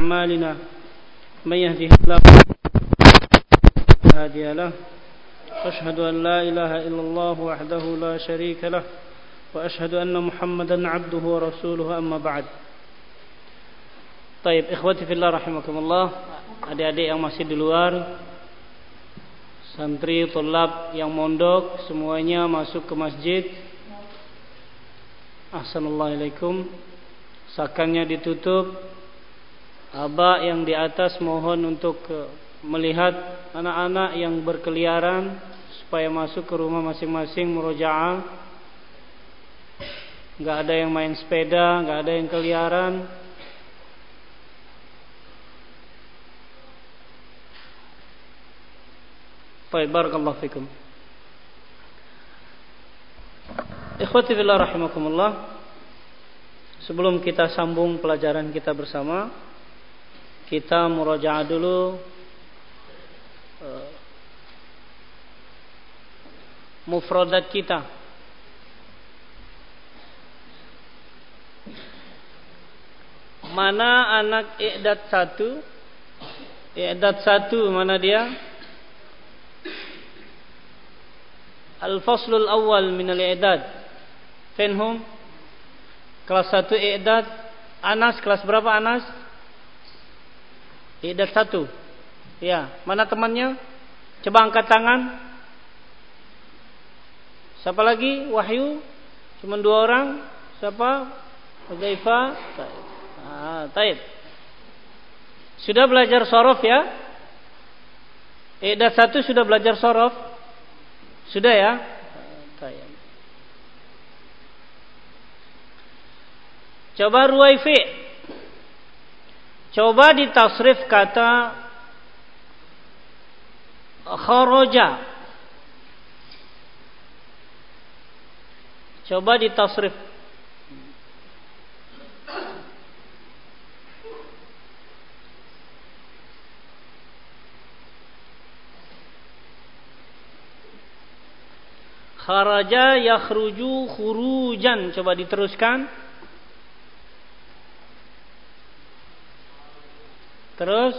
أعمالنا من يهده الله فلا هادي له وأشهد أن لا إله إلا الله وحده لا شريك له وأشهد أن محمدا عبده ورسوله أما بعد. Taib, ikhwati fillah rahimakumullah, adik-adik yang masih di luar, santri, tulab yang mondok, semuanya masuk ke masjid. Assalamualaikum. Sakannya ditutup. Abah yang di atas mohon untuk melihat anak-anak yang berkeliaran supaya masuk ke rumah masing-masing murojaah. Enggak ada yang main sepeda, enggak ada yang keliaran. Baik, barakallahu fikum. Ikhwati fillah rahimakumullah. Sebelum kita sambung pelajaran kita bersama, kita murojaah dulu mufradat kita. Mana anak i'dad 1? I'dad 1 mana dia? Al-faslul awal min al-i'dad. Finhum? Kelas 1 i'dad. Anas kelas berapa Anas? I'dad 1. Ya, mana temannya? Coba angkat tangan. Siapa lagi? Wahyu? Cuma 2 orang. Siapa? Huzaifah. Taib. Sudah belajar shorof ya? I'dad 1 sudah belajar shorof? Sudah ya? Taib. Coba ruwaifi. Coba ditasrif kata kharaja. Coba ditasrif. Kharaja yakhruju khurujan. Coba diteruskan. Terus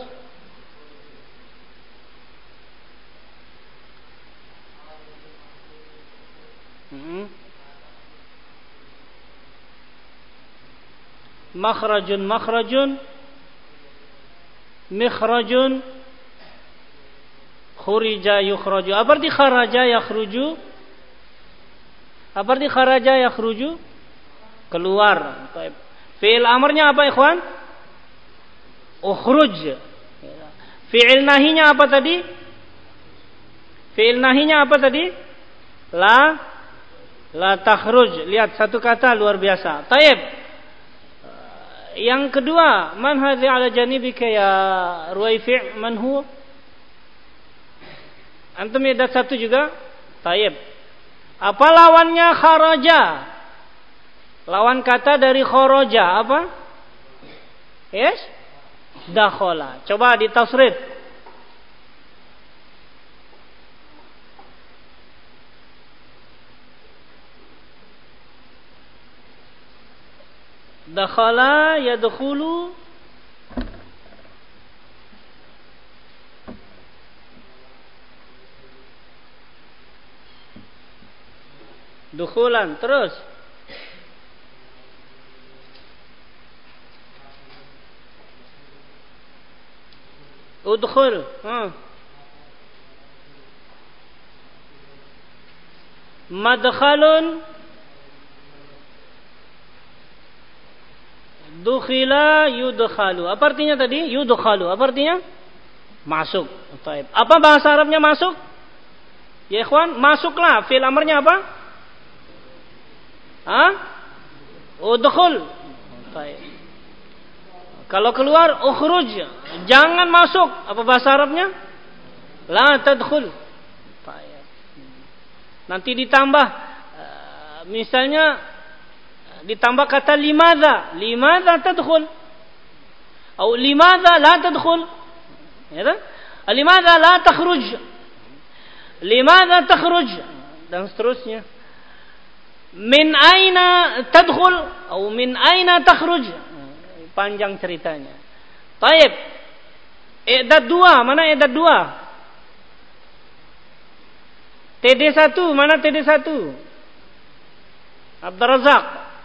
makhrajun makhrajun, mikhrajun, khurija yukhraju. Apa arti kharaja yakhruju? Apa arti kharaja yakhruju? Keluar. Fi'il amarnya apa ikhwan? Ukhruj. Fi'il nahinya apa tadi? Fi'il nahinya apa tadi? La takhruj. Lihat satu kata luar biasa. Taib. Yang kedua, man hadhi ala janibika ya Ruwaifi', man huwa? Antum i'dad 1 juga? Taib. Apa lawannya kharaja? Lawan kata dari kharaja apa? Yes? Dakhala. Coba ditasrif. Dakhala yadkhulu. Dukhulan. Terus udkhul. Madkhalun. Dukhila yudkhalu. Apa artinya tadi? Yudkhalu. Apa artinya? Masuk. Taib. Apa bahasa Arabnya masuk? Ya ikhwan, masuklah. Fi'il amarnya apa? Udkhul. Taib. Kalau keluar, ukhruj. Jangan masuk. Apa bahasa Arabnya? La tadkhul. Nanti ditambah. Misalnya, ditambah kata limadha. Limadha tadkhul. Atau limadha la tadkhul. Ya tak? Limadha la takhruj. Limadha takhruj. Dan seterusnya. Min aina tadkhul. Atau min aina takhruj. Panjang ceritanya. Taib. I'dad 2, mana i'dad 2? TD1, mana TD1? Abdur Razak.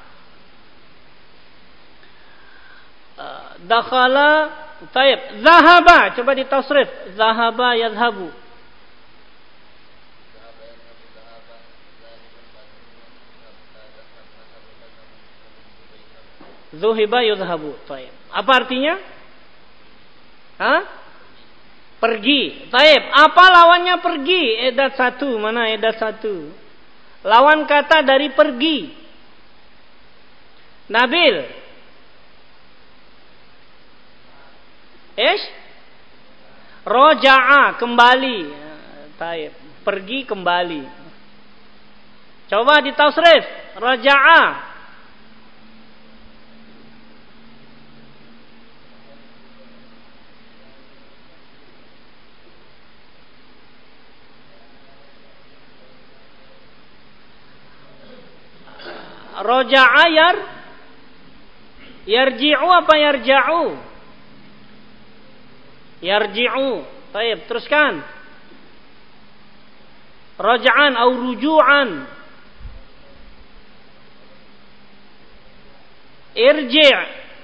Dakhala, taib. Zahaba, coba ditasrif. Zahaba yadhhabu. Zuhiba yudhabu. Taib. Apa artinya? Hah? Pergi. Taib. Apa lawannya pergi? I'dad 1. Mana i'dad 1? Lawan kata dari pergi. Nabil. Roja'a, kembali. Taib. Pergi kembali. Coba ditasrif. Roja'a. Roja'a yarji'u apa yarja'u? Yarji'u. Baik, teruskan. Raja'an atau ruju'an. Irji'.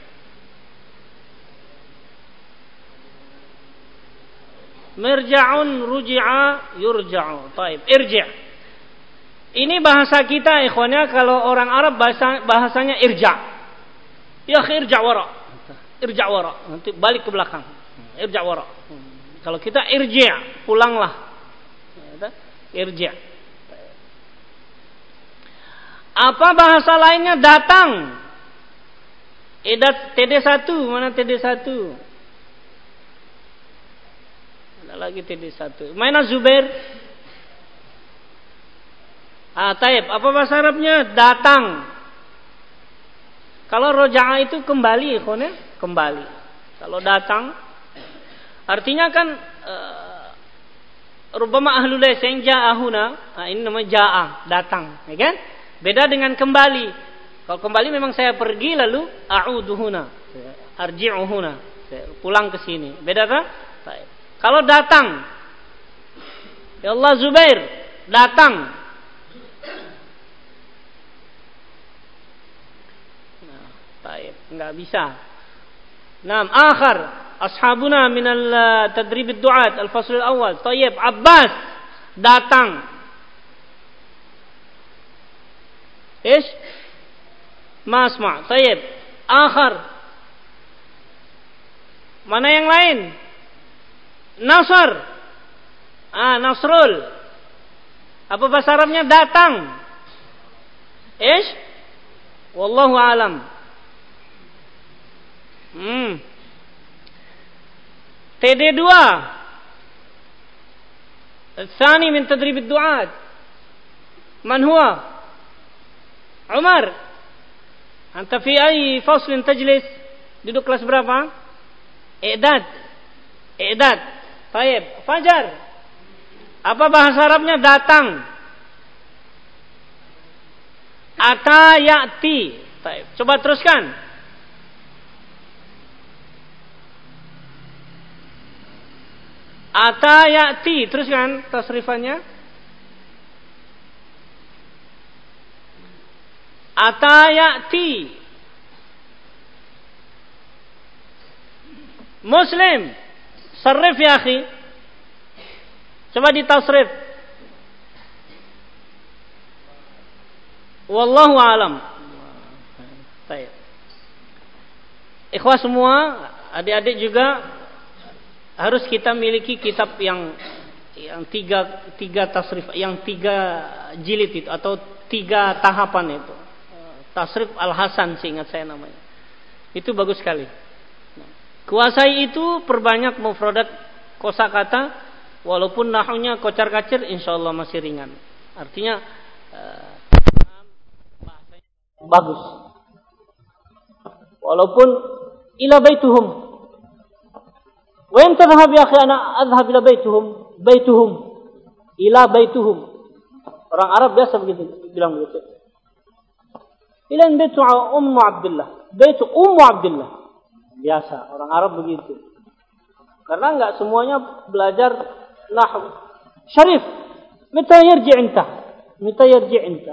Mirja'un ruji'a yurja'u. Baik, irji'. Ini bahasa kita ikhwannya, kalau orang Arab bahasanya irja. Ya irja wara. Irja wara. Nanti balik ke belakang. Irja wara. Kalau kita irji', pulanglah. Irji'. Apa bahasa lainnya? Datang. TD1, mana TD1? Ada lagi TD1. Mana Zubair? Taib. Apa bahasa Arabnya? Datang. Kalau roja'a itu kembali, kembali. Kalau datang, artinya kan rubama ahlul lain ja'ahuna. Ini namanya ja'a, datang, ya kan? Beda dengan kembali. Kalau kembali memang saya pergi lalu a'uduhuna, arji'uhuna, pulang ke sini. Beda tak? Taib. Kalau datang, ya Allah Zubair, datang. Enggak bisa. Naam, akhar ashabuna minal tadrib ad-du'at al-fasl al-awwal. Tayyib, Abbas datang. Ma asma'. Tayyib. Akhar. Mana yang lain? Nasr. Nasrul. Apa bahasa Arabnya? Datang. Wallahu alam. TD2 الثاني من تدريب الدعاة من هو؟ عمر أنت في أي فصل تجلس؟ duduk kelas berapa? I'dad. Taib. Fajar. Apa bahasa Arabnya? Datang. Ata ya'ti. Taib. Coba teruskan. Ata ya'ti, teruskan tasrifannya. Ata ya'ti. Muslim, sarrif ya akhi. Coba ditasrif. Wallahu alam. Baik. Ikhwah semua, adik-adik juga harus kita miliki kitab yang tiga tasrif, yang 3 jilid itu atau 3 tahapan itu. Tasrif Al-Hasan seingat saya namanya. Itu bagus sekali. Kuasai itu, perbanyak mufradat kosakata, walaupun nahwunya kocar-kacir, insyaallah masih ringan. Artinya bahasanya bagus. Walaupun ila baituhum. Wain tadhhab ya akhi, ana adhhab ila baituhum. Ila baituhum. Orang Arab biasa begitu, bilang begitu. Ila baitu Ummu Abdullah. Baitu Ummu Abdullah. Biasa, orang Arab begitu. Karena enggak semuanya belajar nahwu. Syarif, mata yarji' anta? Mata yarji' anta?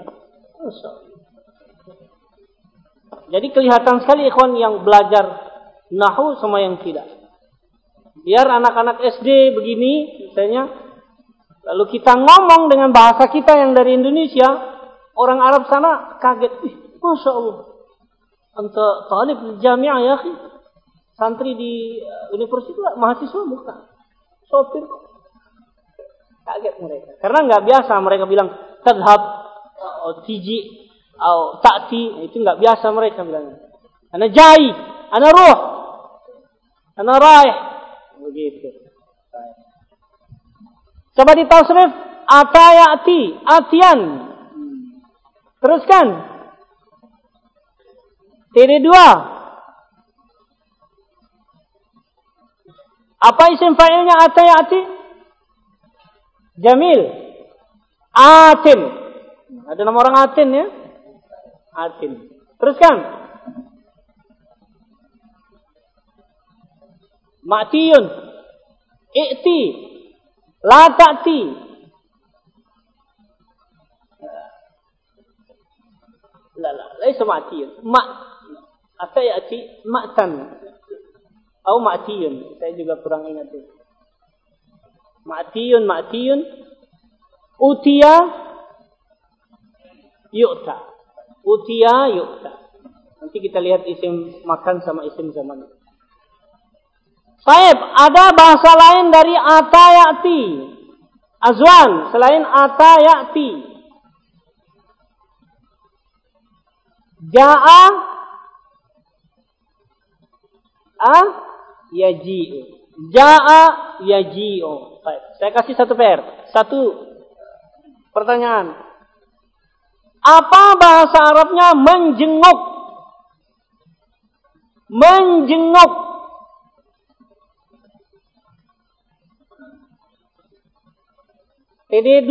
Jadi kelihatan sekali ikhwan yang belajar nahwu sama yang tidak. Biar anak-anak SD begini misalnya, lalu kita ngomong dengan bahasa kita yang dari Indonesia, orang Arab sana kaget. Masya Allah, anta talib di jamiah ya akhi, santri di universitas, mahasiswa bukan, sopir. Kaget mereka, karena nggak biasa mereka bilang tadhab, tiji, atau ta'ti, itu nggak biasa mereka bilangnya. Ana jai, ana ruh, ana raih, begitu. Coba di tasrif, atayati, atian. Teruskan. TD2. Apa isim fa'ilnya atayati? Jamil. Atin. Ada nama orang Atin ya? Atin. Teruskan. Ma'tiyun. I'ti. La ta'ti. La, laisa ma'tiyun. Atayati ma'tan. Atau ma'tiyun. Saya juga kurang ingat itu. Ma'tiyun. Utiya yu'ta. Utiya yu'ta. Nanti kita lihat isim makan sama isim zaman. Baik, ada bahasa lain dari atayati. Azwan selain atayati. Ja'a yaji'u. Ja'a yaji'u. Baik, saya kasih satu PR. Satu pertanyaan. Apa bahasa Arabnya menjenguk? Menjenguk. TD2.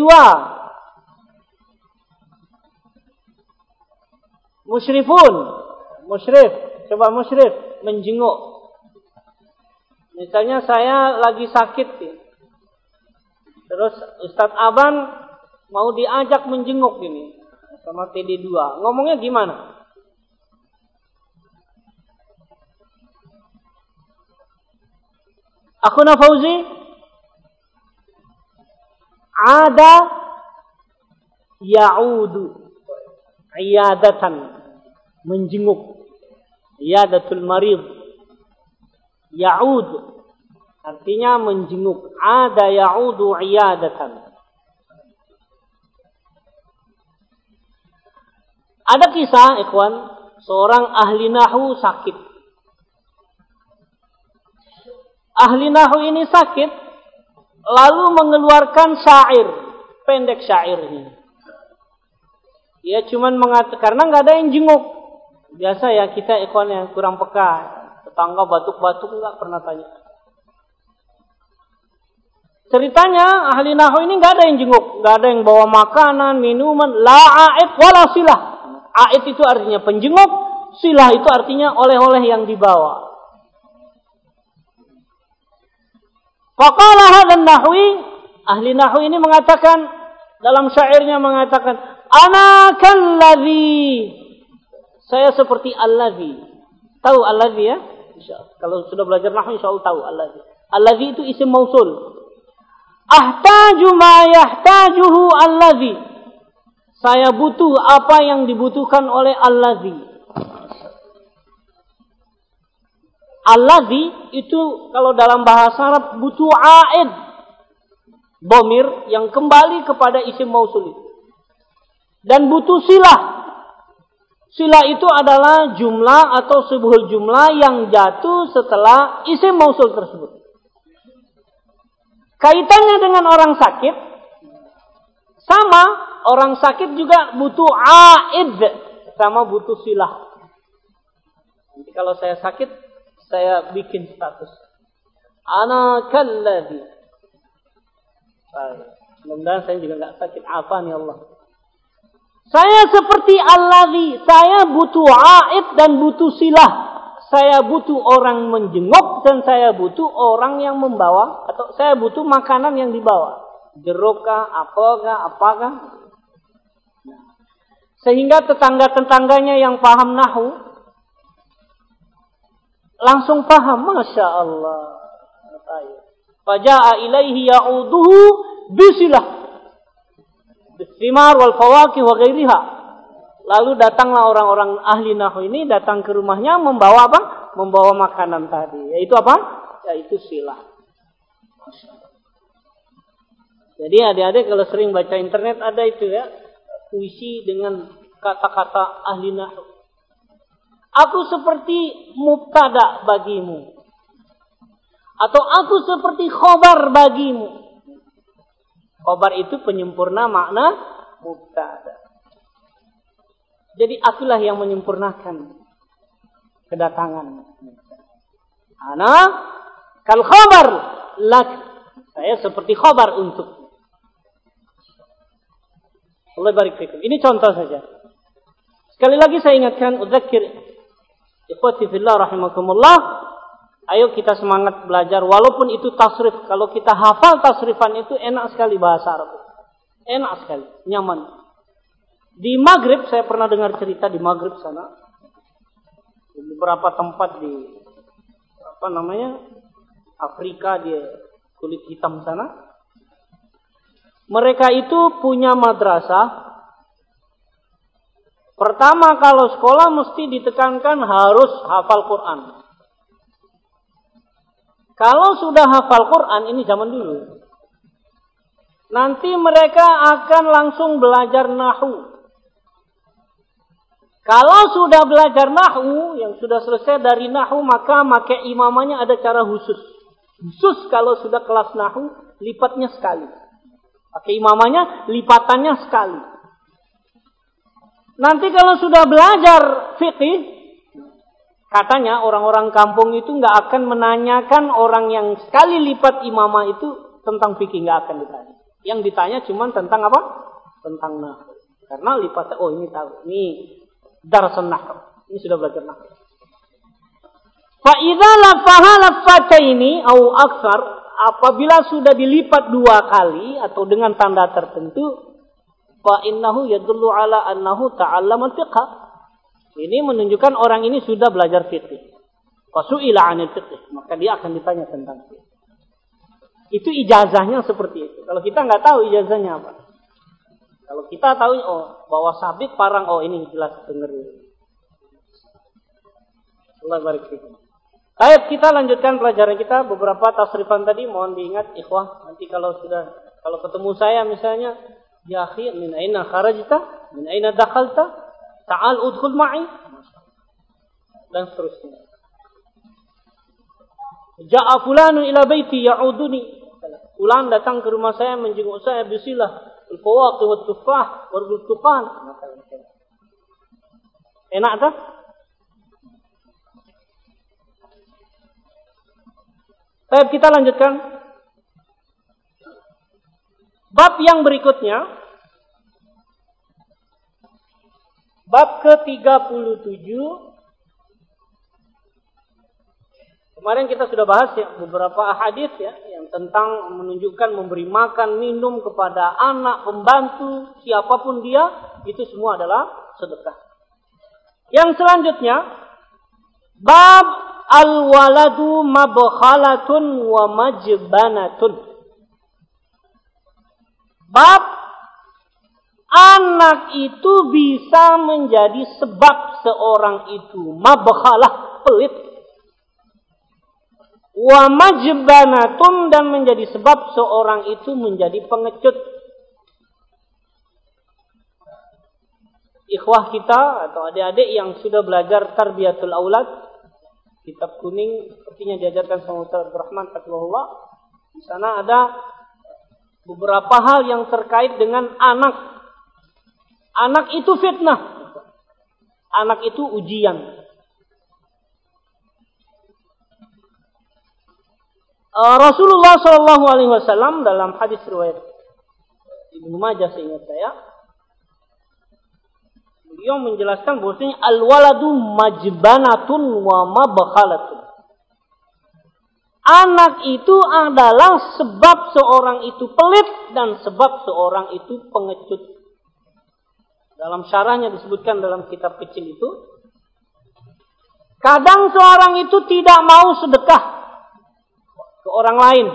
Musyrifun. Musyrif. Coba musyrif. Menjenguk. Misalnya saya lagi sakit. Terus Ustadz Aban mau diajak menjenguk ini. Sama TD2. Ngomongnya gimana? Akhuna Fauzi. Ada ya'udu iyadatan, menjenguk. Iyadatul marid. Ya'ud artinya menjenguk. Ada ya'udu iyadatan. Ada kisah ikhwan, seorang ahli nahwu sakit. Ahli nahwu ini sakit, lalu mengeluarkan syair, pendek syairnya. Ya cuman mengatakan, karena nggak ada yang jenguk. Biasa ya kita ikhwan yang kurang peka, tetangga batuk-batuk nggak pernah tanya. Ceritanya ahli nahwu ini nggak ada yang jenguk, nggak ada yang bawa makanan, minuman, la a'id wala silah. A'id itu artinya penjenguk, silah itu artinya oleh-oleh yang dibawa. Faqala hadzal nahwi, ahli nahwu ini mengatakan dalam syairnya mengatakan, ana kalladzi, saya seperti alladzi. Tahu alladzi ya? Insyaallah. Kalau sudah belajar nahwu insyaallah tahu alladzi. Alladzi itu isim mausul. Ahtaju ma yahtajuhu alladzi. Saya butuh apa yang dibutuhkan oleh alladzi. Alladzi itu kalau dalam bahasa Arab butuh a'id. Dhamir yang kembali kepada isim mausul itu. Dan butuh silah. Silah itu adalah jumlah atau sebuah jumlah yang jatuh setelah isim mausul tersebut. Kaitannya dengan orang sakit, sama orang sakit juga butuh a'id, sama butuh silah. Nanti kalau saya sakit, saya bikin status. Ana kalladzi. Mudah-mudahan saya juga enggak sakit. Afani Allah. Saya seperti alladzi. Saya butuh a'id dan butuh silah. saya butuh orang menjenguk dan saya butuh orang yang membawa, atau saya butuh makanan yang dibawa. Jerukah, apakah. Sehingga tetangga-tetangganya yang paham nahwu langsung paham, Masya Allah. Faja'a ilaihi ya'uduhu bisilah bisimar wal fawakih wa ghairiha. Lalu datanglah orang-orang ahli nahwu ini datang ke rumahnya membawa apa? Membawa makanan tadi. Yaitu apa? Yaitu silah. Jadi adik-adik kalau sering baca internet ada itu ya, puisi dengan kata-kata ahli nahwu. Aku seperti mubtada bagimu. Atau aku seperti khobar bagimu. Khobar itu penyempurna makna mubtada. Jadi akulah yang menyempurnakan kedatangan. Ana kal khabar lak. Saya seperti khabar untuk. Allah barik fikum. Ini contoh saja. Sekali lagi saya ingatkan, udzakir ikhwati fillah rahimakumullah. Ayo kita semangat belajar walaupun itu tasrif. Kalau kita hafal tasrifan itu enak sekali bahasa Arab. Enak sekali, nyaman. Di Maghrib, saya pernah dengar cerita di Maghrib sana. Di beberapa tempat di Afrika, di kulit hitam sana. Mereka itu punya madrasah. Pertama kalau sekolah mesti ditekankan harus hafal Quran. Kalau sudah hafal Quran, ini zaman dulu. Nanti mereka akan langsung belajar nahwu. Kalau sudah belajar nahwu, yang sudah selesai dari nahwu, maka imamahnya ada cara khusus. Khusus kalau sudah kelas nahwu, lipatnya sekali. Pakai imamahnya, lipatannya sekali. Nanti kalau sudah belajar fiqih, katanya orang-orang kampung itu nggak akan menanyakan orang yang sekali lipat imamah itu tentang fikih, nggak akan ditanya. Yang ditanya cuma tentang apa? Tentang nahwu. Karena lipatnya, oh ini tahu, ini darsun nahwu. Ini sudah belajar nahwu. Fa idza lafaha lafataini au aktsar, apabila sudah dilipat 2 kali atau dengan tanda tertentu, fa innahu yadullu ala annahu ta'allama fiqh. Ini menunjukkan orang ini sudah belajar fikih. Wa su'ila 'anil fiqh, maka dia akan ditanya tentang fikih. Itu ijazahnya seperti itu. Kalau kita nggak tahu ijazahnya apa. Kalau kita tahu, oh bawa sabit parang, oh ini jelas dengerin. Allah barik fikum. Baik, kita lanjutkan pelajaran kita. Beberapa tasrifan tadi mohon diingat ikhwah. Nanti kalau ketemu saya misalnya, ya akhi, min aina kharajta? Min aina dakhalta? Ta'al udkhul ma'i. Dan seterusnya. Ja'a fulanun ila baiti ya'uduni. Fulan datang ke rumah saya menjenguk saya, bisilah al-fawaqih wa tufah wa al-tuqan. Enak tak? Baik, kita lanjutkan. Bab yang berikutnya. Bab ke-37. Kemarin kita sudah bahas ya beberapa hadis ya yang tentang menunjukkan memberi makan, minum kepada anak, pembantu, siapapun dia, itu semua adalah sedekah. Yang selanjutnya, bab al-waladu mabkhalatun wa majbanatun. Bab anak itu bisa menjadi sebab seorang itu mabkhalah, pelit. Wa majbanatun, dan menjadi sebab seorang itu menjadi pengecut. Ikhwah kita atau adik-adik yang sudah belajar tarbiyatul aulad, kitab kuning sepertinya diajarkan sama Ustaz Abdurrahman Fatwahullah. Di sana ada beberapa hal yang terkait dengan anak. Anak itu fitnah. Anak itu ujian. Rasulullah SAW dalam hadis riwayat Ibnu Majah seingat saya, Beliau menjelaskan bahwasanya al-waladu majbanatun wa mabkhalatun. Anak itu adalah sebab seorang itu pelit dan sebab seorang itu pengecut. Dalam syarahnya disebutkan dalam kitab kecil itu, kadang seorang itu tidak mau sedekah ke orang lain.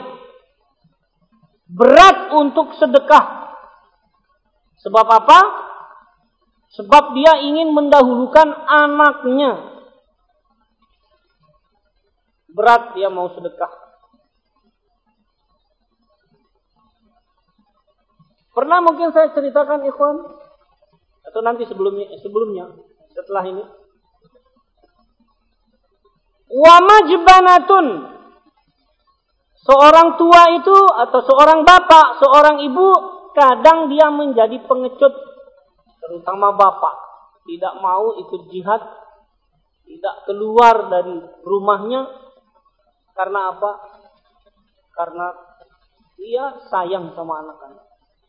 Berat untuk sedekah. Sebab apa? Sebab dia ingin mendahulukan anaknya. Berat dia mau sedekah. Pernah mungkin saya ceritakan ikhwan, atau nanti sebelumnya setelah ini. Wa majbanatun. Seorang tua itu atau seorang bapak, seorang ibu, kadang dia menjadi pengecut, terutama bapak, tidak mau ikut jihad, tidak keluar dari rumahnya. Karena apa? Karena dia sayang sama anak-anak.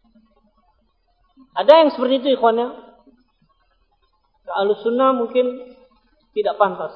Ada yang seperti itu ikhwannya. Ke Ahlussunnah mungkin tidak pantas.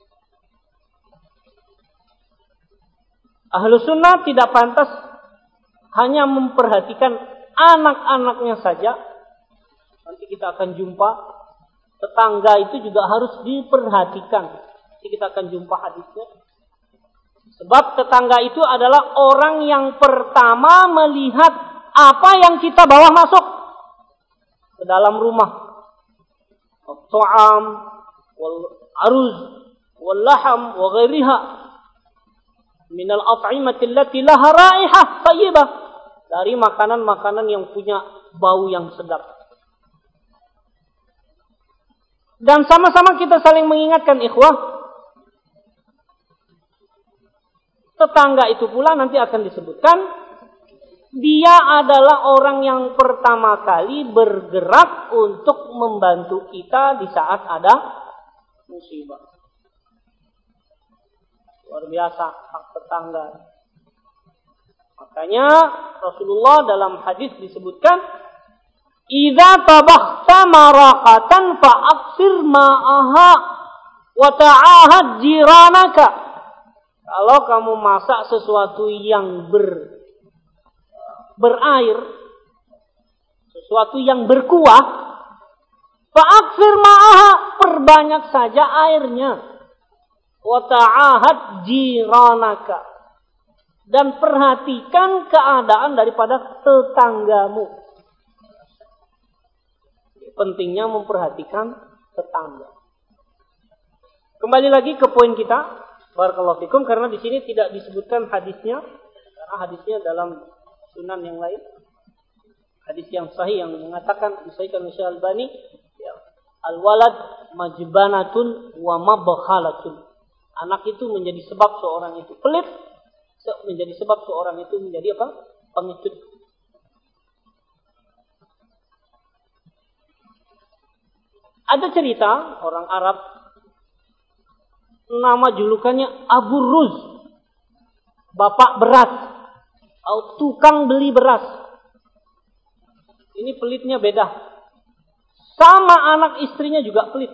Ahlussunnah tidak pantas hanya memperhatikan anak-anaknya saja. Nanti kita akan jumpa tetangga itu juga harus diperhatikan. Nanti kita akan jumpa hadisnya. Sebab tetangga itu adalah orang yang pertama melihat apa yang kita bawa masuk ke dalam rumah. At-ta'am, wal-aruz, wal-laham, wa ghairiha. Minal at'imati allati laha raihah thayyibah. Dari makanan-makanan yang punya bau yang sedap. Dan sama-sama kita saling mengingatkan ikhwah. Tetangga itu pula nanti akan disebutkan. Dia adalah orang yang pertama kali bergerak untuk membantu kita di saat ada musibah. Luar biasa hak tetangga. Makanya Rasulullah dalam hadis disebutkan, "Idza tabakhta maraqatan fa'aksir ma'aha wa ta'ahad jiranaka." Kalau kamu masak sesuatu yang berair, sesuatu yang berkuah, fa'aksir ma'aha, perbanyak saja airnya. Wa ta'ahad jiranaka, dan perhatikan keadaan daripada tetanggamu. Pentingnya memperhatikan tetangga. Kembali lagi ke poin kita. Barakallahu fikum, karena di sini tidak disebutkan hadisnya, karena hadisnya dalam sunan yang lain. Hadis yang sahih yang mengatakan disahihkan oleh Syekh Albani, ya, al-walad majbanatun wa mabkhalatun. Anak itu menjadi sebab seorang itu pelit, menjadi sebab seorang itu menjadi apa? Pengecut. Ada cerita orang Arab, nama julukannya Abu Ruz, bapak beras, atau tukang beli beras. Ini pelitnya beda. Sama anak istrinya juga pelit.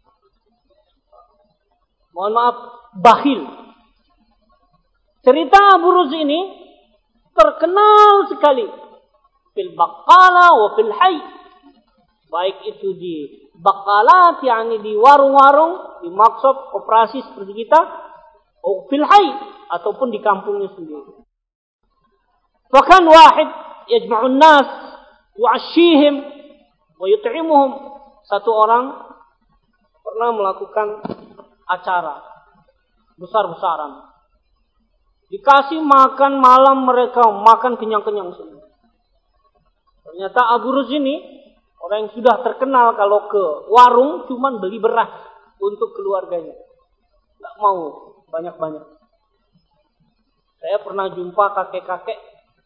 Mohon maaf, bakhil. Cerita Abu Ruz ini terkenal sekali. Fil baqala wa fil hayy. Baik itu di baqalat, yakni di warung-warung, di maksud koperasi seperti kita, atau fil hayy, ataupun di kampungnya sendiri. Fakan wahid yajma'un nas wa'ashihim wa yut'imuhum. Satu orang pernah melakukan acara besar-besaran. Dikasih makan malam, mereka makan kenyang-kenyang semua. Ternyata Abu Ruz ini orang yang sudah terkenal kalau ke warung cuman beli beras untuk keluarganya. Tidak mau banyak-banyak. Saya pernah jumpa kakek-kakek,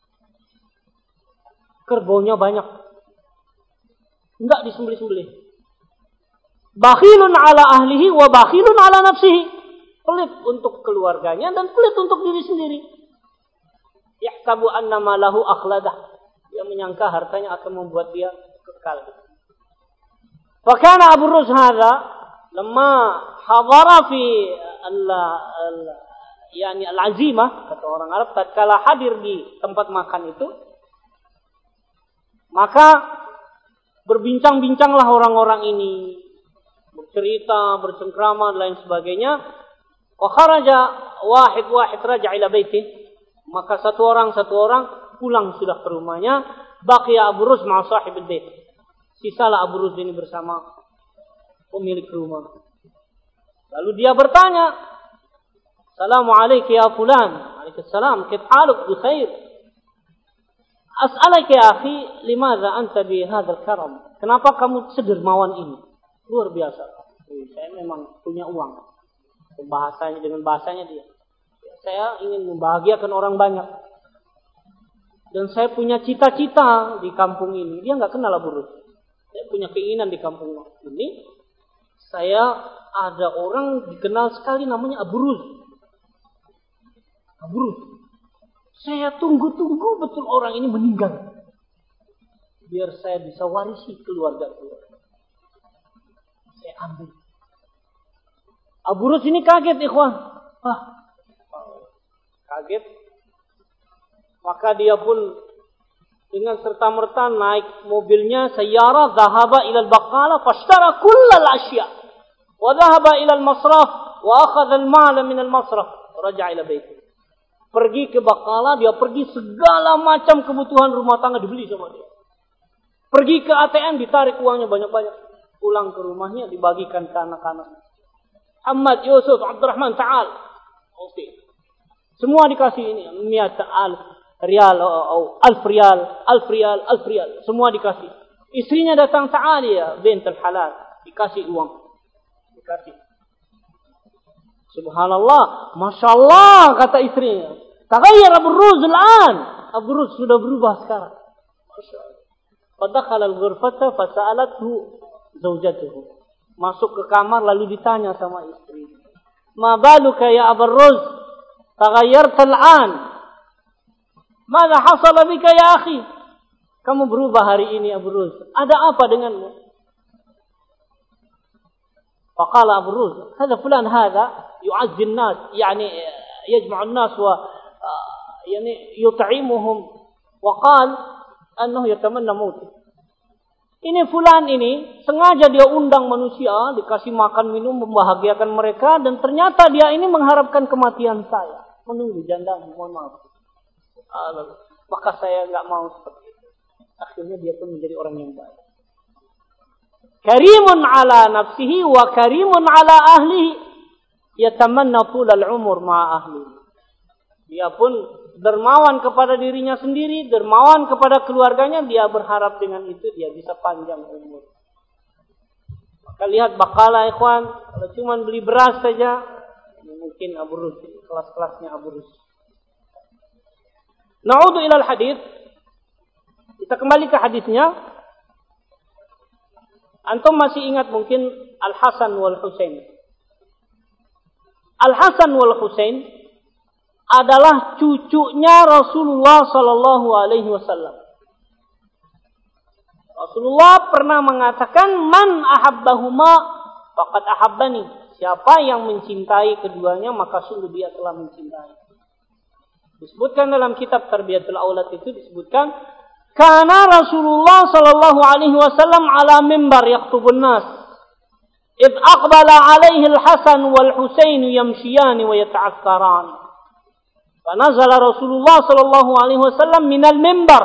kerbaunya banyak. Enggak disembelih-sembelih. Bakhilun ala ahlihi wa bakhilun ala nafsihi. Pelit untuk keluarganya dan pelit untuk diri sendiri. Yahsabu anna ma lahu akhladah. Dia menyangka hartanya akan membuat dia kekal. Fakana Abu Ruz hadha lamma hadara fi al-azimah, kata orang Arab, tatkala hadir di tempat makan itu, maka berbincang-bincanglah orang-orang ini, bercerita, bercengkrama dan lain sebagainya. Wa kharaja wahid raja ila baitih, maka satu orang pulang sudah ke rumahnya. Baqiya Abu Ruz ma'a sahibil bait, sisalah Abu Ruz ini bersama pemilik rumah. Lalu dia bertanya, "Assalamualaikum ya fulan." Waalaikumsalam. "Kif haluk?" "Bi khair." "As'alaka ya akhi, limadza anta bi hadzal karam?" Kenapa kamu sedermawan ini? Luar biasa. Saya memang punya uang. Bahasanya dengan bahasanya dia. Saya ingin membahagiakan orang banyak. Dan saya punya cita-cita di kampung ini. Dia enggak kenal Abu Ruz. Saya punya keinginan di kampung ini. Saya ada orang dikenal sekali namanya Abu Ruz. Abu Ruz. Saya tunggu-tunggu betul orang ini meninggal. Biar saya bisa warisi keluarga. Saya ambil. Abu Ruz ini kaget, ikhwan. Kaget. Maka dia pun dengan serta-merta naik mobilnya, sayyara, dhahaba ilal baqala, fashtara kullal asya. Wa dhahaba ilal masraf, wa akhadha al-ma'la min al-masraf. Raja'a ila baiti. Pergi ke baqala, dia pergi segala macam kebutuhan rumah tangga dibeli sama dia. Pergi ke ATM, ditarik uangnya banyak-banyak. Pulang ke rumahnya, dibagikan ke anak-anak. Ahmad, Yusuf, Abdurrahman, ta'al. Oke. Semua dikasih ini. Mi'ata riyal, alf riyal. Semua dikasih. Istrinya datang, ta'al ya, bint al-halal. Dikasih uang. Dikasih. Subhanallah. Masya Allah, kata istrinya. Taghayyar Abu Ruz al-an. Abu Ruz sudah berubah sekarang. Masya Allah. Fadakhala al-ghurfata fasa'alathu zawjatuhu. Masuk ke kamar lalu ditanya sama istri. Ma baluka ya Abu Ruz? Taghayyarta al-an. Madza hasala bika ya akhi? Kamu berubah hari ini Abu Ruz. Ada apa denganmu? Faqala Abu Ruz, "Hadha fulan hadha yu'azzi an-nas, yani yajma'u an-nas wa yani yut'imuhum wa qala annahu yatamanna maut." Ini fulan ini sengaja dia undang manusia, dikasih makan minum, membahagiakan mereka, dan ternyata dia ini mengharapkan kematian saya. Menunggu janda, mohon maaf. Maka saya enggak mau seperti itu. Akhirnya dia pun menjadi orang yang baik. Karimun ala nafsihi wa karimun ala ahlihi, yatamanna tulal umur ma'a ahlihi. Dia pun dermawan kepada dirinya sendiri, dermawan kepada keluarganya, dia berharap dengan itu dia bisa panjang umur. Maka lihat baqala ikhwan, kalau cuma beli beras saja, mungkin Abu Ruz, kelas-kelasnya Abu Ruz. Na'udu ilal hadis. Kita kembali ke hadisnya. Antum masih ingat mungkin Al-Hasan wal Husain. Al-Hasan wal Husain adalah cucunya Rasulullah sallallahu alaihi wasallam. Rasulullah pernah mengatakan, "Man ahabbahuma faqad ahabbani." Siapa yang mencintai keduanya maka sungguh dia telah mencintai. Disebutkan dalam kitab Tarbiyatul Aulad itu disebutkan, "Kana Rasulullah sallallahu alaihi wasallam ala mimbar yaktubun nas. Id aqbala alaihi al-Hasan wal Husain yamshiyani wa yata'assaran. فنزل رسول الله صلى الله عليه وسلم من المنبر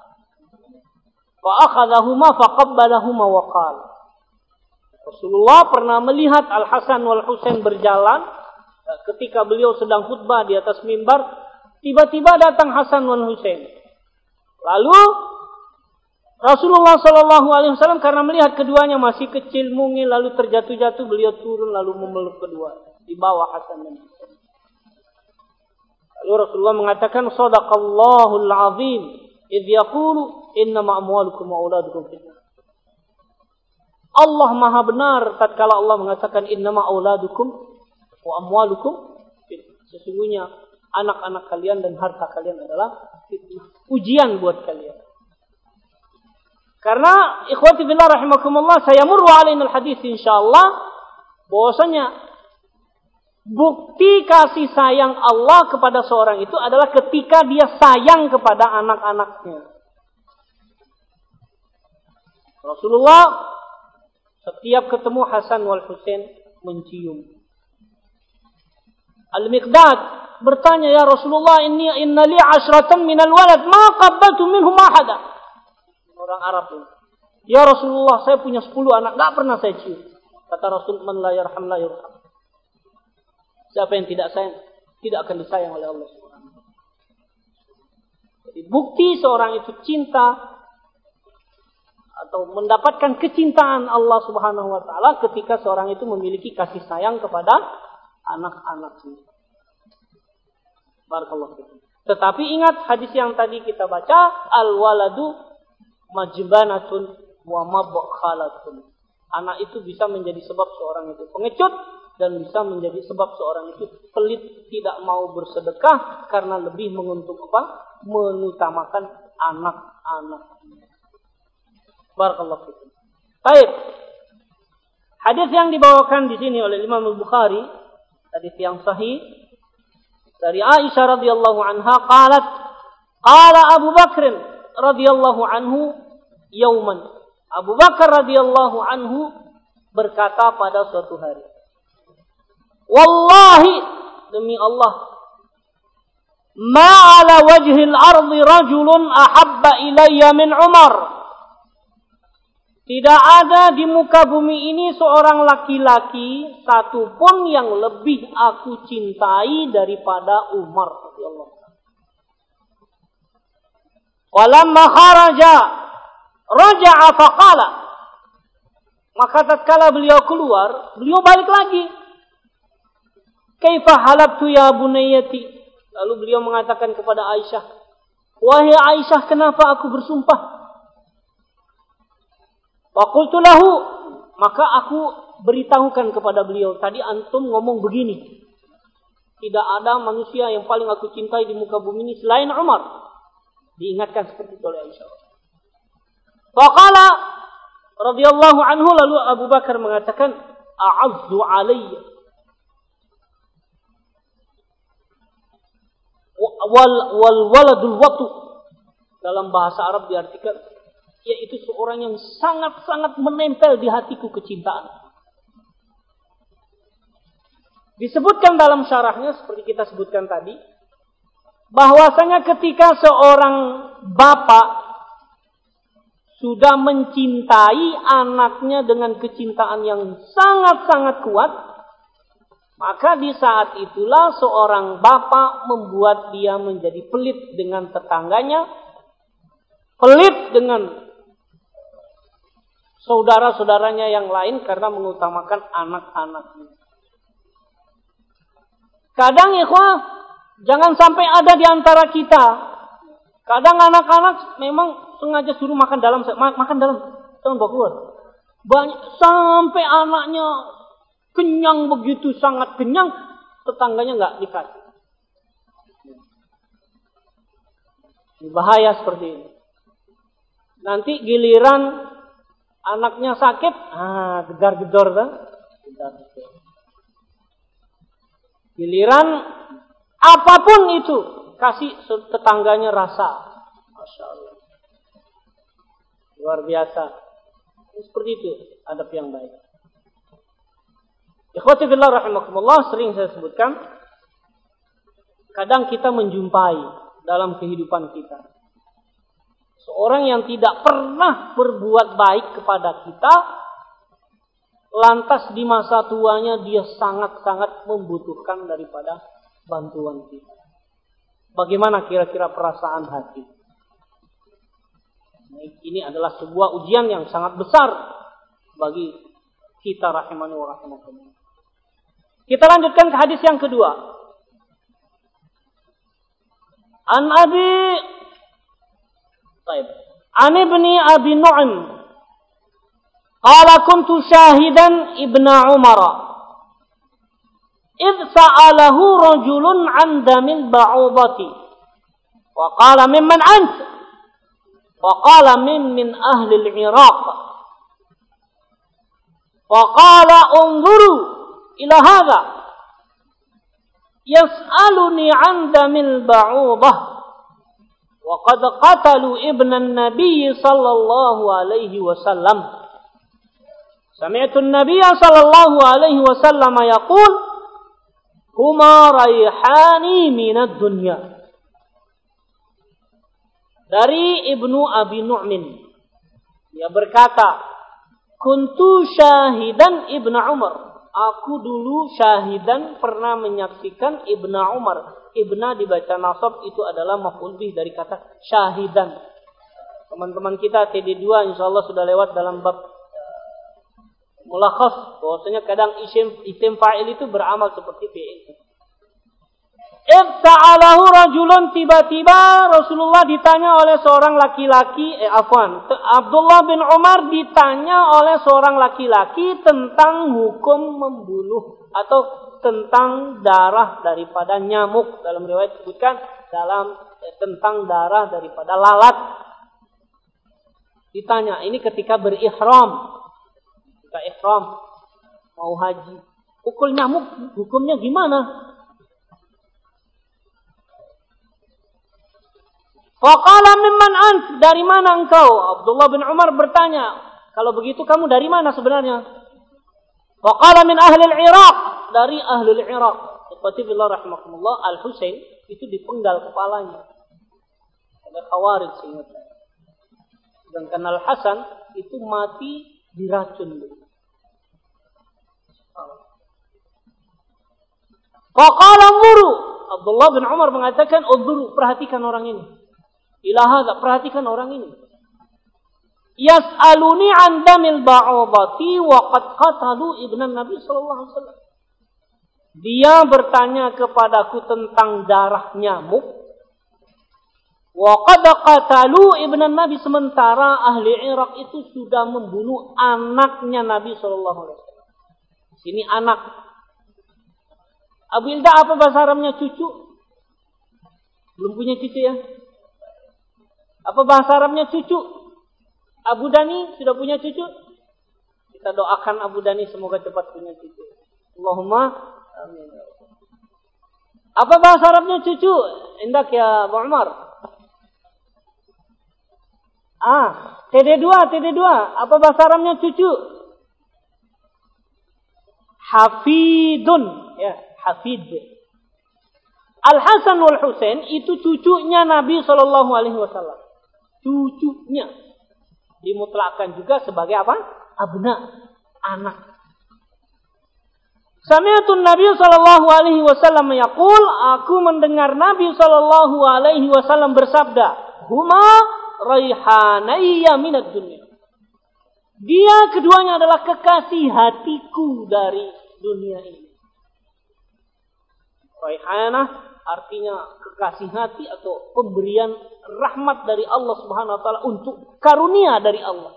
فأخذهما فقبلهما وقال." Rasulullah pernah melihat Al-Hasan wal Husain berjalan ketika beliau sedang khutbah di atas mimbar. Tiba-tiba datang Hasan wal Husain. Lalu Rasulullah sallallahu alaihi wasallam karena melihat keduanya masih kecil mungil lalu terjatuh-jatuh, beliau turun lalu memeluk kedua di bawah Hasan dan Husain. Lalu Rasulullah mengatakan, "Shadaqallahul azim idh yaqulu innama amwalukum wa auladukum fitnah." Allah Maha benar tatkala Allah mengatakan innama auladukum wa amwalukum fitnah. Sesungguhnya anak-anak kalian dan harta kalian adalah fitnah, ujian buat kalian. Karena ikhwati fillah rahimakumullah, saya murwa alaina al-hadis insyaallah bahwasanya bukti kasih sayang Allah kepada seorang itu adalah ketika dia sayang kepada anak-anaknya. Rasulullah setiap ketemu Hasan wal Husain mencium. Al-Miqdad bertanya, "Ya Rasulullah, inna li 'ashratan minal walad, ma qabbaltu minhum ahada." Orang Arab ini. "Ya Rasulullah, saya punya 10 anak, enggak pernah saya cium." Kata Rasul, "Man la yarham la yurham." Siapa yang tidak sayang, tidak akan disayang oleh Allah Subhanahu wa taala. Jadi bukti seorang itu cinta atau mendapatkan kecintaan Allah Subhanahu wa taala ketika seorang itu memiliki kasih sayang kepada anak-anaknya. Barakallahu fikum. Tetapi ingat hadis yang tadi kita baca, al-waladu majbanatun wa mabkhalatun. Anak itu bisa menjadi sebab seorang itu pengecut dan bisa menjadi sebab seorang itu pelit, tidak mau bersedekah karena lebih mengutamakan anak-anak. Barakallahu fikum. Baik. Hadis yang dibawakan di sini oleh Imam Al-Bukhari, hadis yang sahih dari Aisyah radhiyallahu anha qalat, qala Abu Bakr radhiyallahu anhu yauman. Abu Bakar radhiyallahu anhu berkata pada suatu hari, "Wallahi, demi Allah, ma ala wajhil ardi rajulun ahabba ilayya min Umar." Tidak ada di muka bumi ini seorang laki-laki satupun yang lebih aku cintai daripada Umar. Walamma kharaja raja'a faqala. Maka tatkala beliau keluar, beliau balik lagi. Kaifa halabtu ya bunayyati? Lalu beliau mengatakan kepada Aisyah, "Wahai Aisyah, kenapa aku bersumpah?" Faqultu lahu, maka aku beritahukan kepada beliau, tadi antum ngomong begini. Tidak ada manusia yang paling aku cintai di muka bumi ini selain Umar. Diingatkan seperti itu oleh Aisyah. Faqala radhiyallahu anhu, lalu Abu Bakar mengatakan, "A'azzu alayya wal waladul watu." Dalam bahasa Arab diartikan yaitu seorang yang sangat-sangat menempel di hatiku kecintaan. Disebutkan dalam syarahnya seperti kita sebutkan tadi, bahwasanya ketika seorang bapak sudah mencintai anaknya dengan kecintaan yang sangat-sangat kuat, maka di saat itulah seorang bapak membuat dia menjadi pelit dengan tetangganya, pelit dengan saudara-saudaranya yang lain karena mengutamakan anak-anaknya. Kadang ikhwah, jangan sampai ada di antara kita. Kadang anak-anak memang sengaja suruh makan dalam, jangan bawa keluar. Banyak sampai anaknya kenyang begitu, sangat kenyang, tetangganya nggak dikasih. Bahaya seperti ini. Nanti giliran anaknya sakit, gedar-gedor kan? Giliran apapun itu, kasih tetangganya rasa. Masya Allah. Luar biasa. Seperti itu, adab yang baik. Ikhwati fillah rahimakumullah, sering saya sebutkan, kadang kita menjumpai dalam kehidupan kita seorang yang tidak pernah berbuat baik kepada kita, lantas di masa tuanya dia sangat-sangat membutuhkan daripada bantuan kita. Bagaimana kira-kira perasaan hati? Ini adalah sebuah ujian yang sangat besar bagi kita rahimani wa rahimakumullah. Kita lanjutkan ke hadis yang kedua. An ibni Abi Nu'aim qala kuntu syahidan ibna Umar idh sa'alahu rajulun 'an damil ba'udati wa qala mimman ant Faqala min ahli al-Iraq. Faqala unzuru ila hadha. Yas'aluni 'an damil ba'udah. Wa qad qatalu ibnan nabiy sallallahu alaihi wasallam. Sami'tu an-nabiy sallallahu alaihi wasallam yaqul huma raihani minad dunya. Dari Ibnu Abi Nu'min, dia berkata, kuntu syahidan Ibnu Umar. Aku dulu syahidan pernah menyaksikan Ibnu Umar. Ibna dibaca nasab itu adalah maf'ul bih dari kata syahidan. Teman-teman kita TD2 insyaallah sudah lewat dalam bab mulakhas, bahwasanya kadang isim fa'il itu beramal seperti fi'il. Ibta'alahu rajulun, tiba-tiba Rasulullah ditanya oleh seorang laki-laki, Abdullah bin Umar ditanya oleh seorang laki-laki tentang hukum membunuh atau tentang darah daripada nyamuk. Dalam riwayat disebutkan tentang darah daripada lalat. Ditanya, ini ketika berihram. Ketika ihram mau haji. Pukul nyamuk hukumnya gimana? Faqala mimman ant, dari mana engkau? Abdullah bin Umar bertanya, kalau begitu kamu dari mana sebenarnya? Faqala min ahli al-Iraq, dari ahli al-Iraq. Ikhwatifillah rahimakumullah, Al-Husain itu dipenggal kepalanya oleh Khawarij seingat saya. Sedangkan Al-Hasan itu mati diracun. Faqala muru, Abdullah bin Umar mengatakan, "Udhuru, perhatikan orang ini. Ila hadza, perhatikan orang ini. Yas'aluni 'an damil ba'udati wa qad qatalu ibnan Nabi sallallahu alaihi wasallam." Dia bertanya kepadaku tentang darah nyamuk. Wa qad qatalu ibnan Nabi, sementara ahli Irak itu sudah membunuh anaknya Nabi sallallahu alaihi wasallam. Sini anak. Abu Ilda apa bahasa Arabnya cucu? Belum punya cucu ya? Apa bahasa Arabnya cucu? Abu Dani sudah punya cucu? Kita doakan Abu Dani semoga cepat punya cucu. Allahumma amin. Apa bahasa Arabnya cucu? Indak ya Abu Umar. TD2. Apa bahasa Arabnya cucu? Hafidun. Ya, hafid. Al-Hasan wal Husain itu cucunya Nabi sallallahu alaihi wasallam. Cucunya dimutlakkan juga sebagai apa? Abna, anak. Sami'tu Nabi sallallahu alaihi wasallam yaqul, aku mendengar Nabi sallallahu alaihi wasallam bersabda, huma raihanayya minad dunya. Dia keduanya adalah kekasih hatiku dari dunia ini. Raihanah artinya kekasih hati atau pemberian rahmat dari Allah Subhanahu wa taala untuk karunia dari Allah.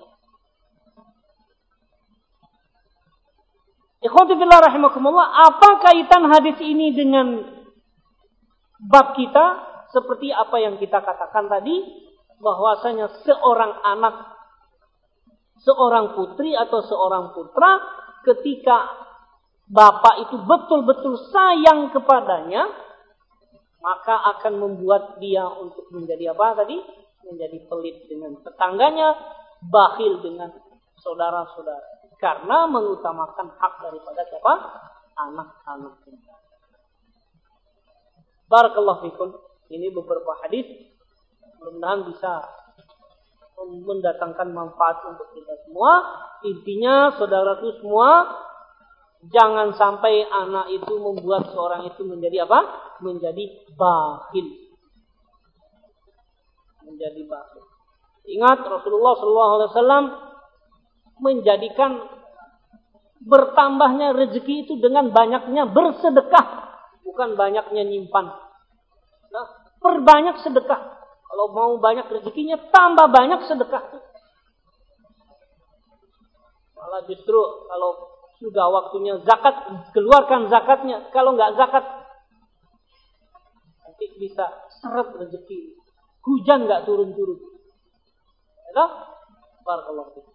Ikhwati fillah rahimakumullah, apa kaitan hadis ini dengan bab kita? Seperti apa yang kita katakan tadi, bahwasanya seorang anak, seorang putri atau seorang putra ketika bapak itu betul-betul sayang kepadanya, maka akan membuat dia untuk menjadi apa tadi? Menjadi pelit dengan tetangganya, bakhil dengan saudara-saudara. Karena mengutamakan hak daripada siapa? Anak-anak. Barakallahu fikum. Ini beberapa hadis. Mudah-mudahan bisa mendatangkan manfaat untuk kita semua. Intinya, saudaraku semua, jangan sampai anak itu membuat seorang itu menjadi apa? Menjadi bakhil. Menjadi bakhil. Ingat Rasulullah SAW menjadikan bertambahnya rezeki itu dengan banyaknya bersedekah, bukan banyaknya nyimpan. Nah, perbanyak sedekah. Kalau mau banyak rezekinya, tambah banyak sedekah. Malah justru kalau sudah waktunya zakat, keluarkan zakatnya. Kalau nggak zakat, nanti bisa seret rezeki. Hujan nggak turun-turun. Ya, barakallahu fikum.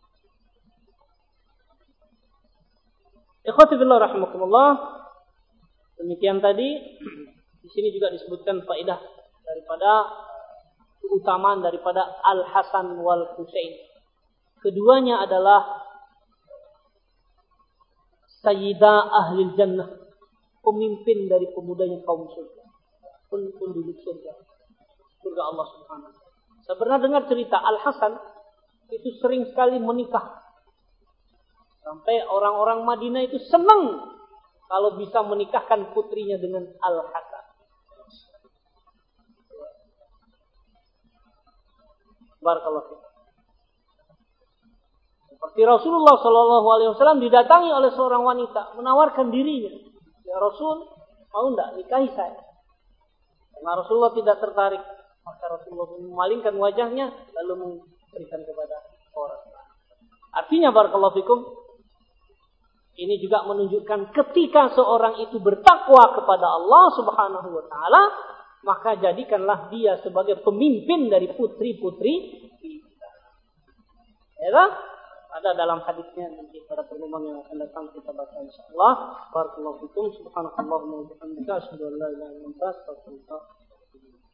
Ikhwati fillah rahimakumullah. Demikian tadi, di sini juga disebutkan faedah daripada keutamaan daripada Al-Hasan wal Husain. Keduanya adalah sayyidah ahli jannah, pemimpin dari pemudanya kaum surga, penduduk surga Allah Subhanahu wa taala. Saya pernah dengar cerita Al-Hasan itu sering sekali menikah. Sampai orang-orang Madinah itu senang kalau bisa menikahkan putrinya dengan Al-Hasan. Barakallahu fiik. Seperti Rasulullah SAW didatangi oleh seorang wanita menawarkan dirinya. Ya Rasul, mau enggak nikahi saya? Karena Rasulullah tidak tertarik, maka Rasulullah memalingkan wajahnya lalu memberikan kepada orang. Artinya barakallahu fikum, ini juga menunjukkan ketika seorang itu bertakwa kepada Allah Subhanahu wa taala, maka jadikanlah dia sebagai pemimpin dari putri-putri kita. Ya, ada dalam hadisnya nanti pada pertemuan yang akan datang kita baca insyaallah. Barakallahu fikum, subhanakallahumma wa bihamdika, asyhadu an la ilaha illa anta, astaghfiruka wa atubu ilaik.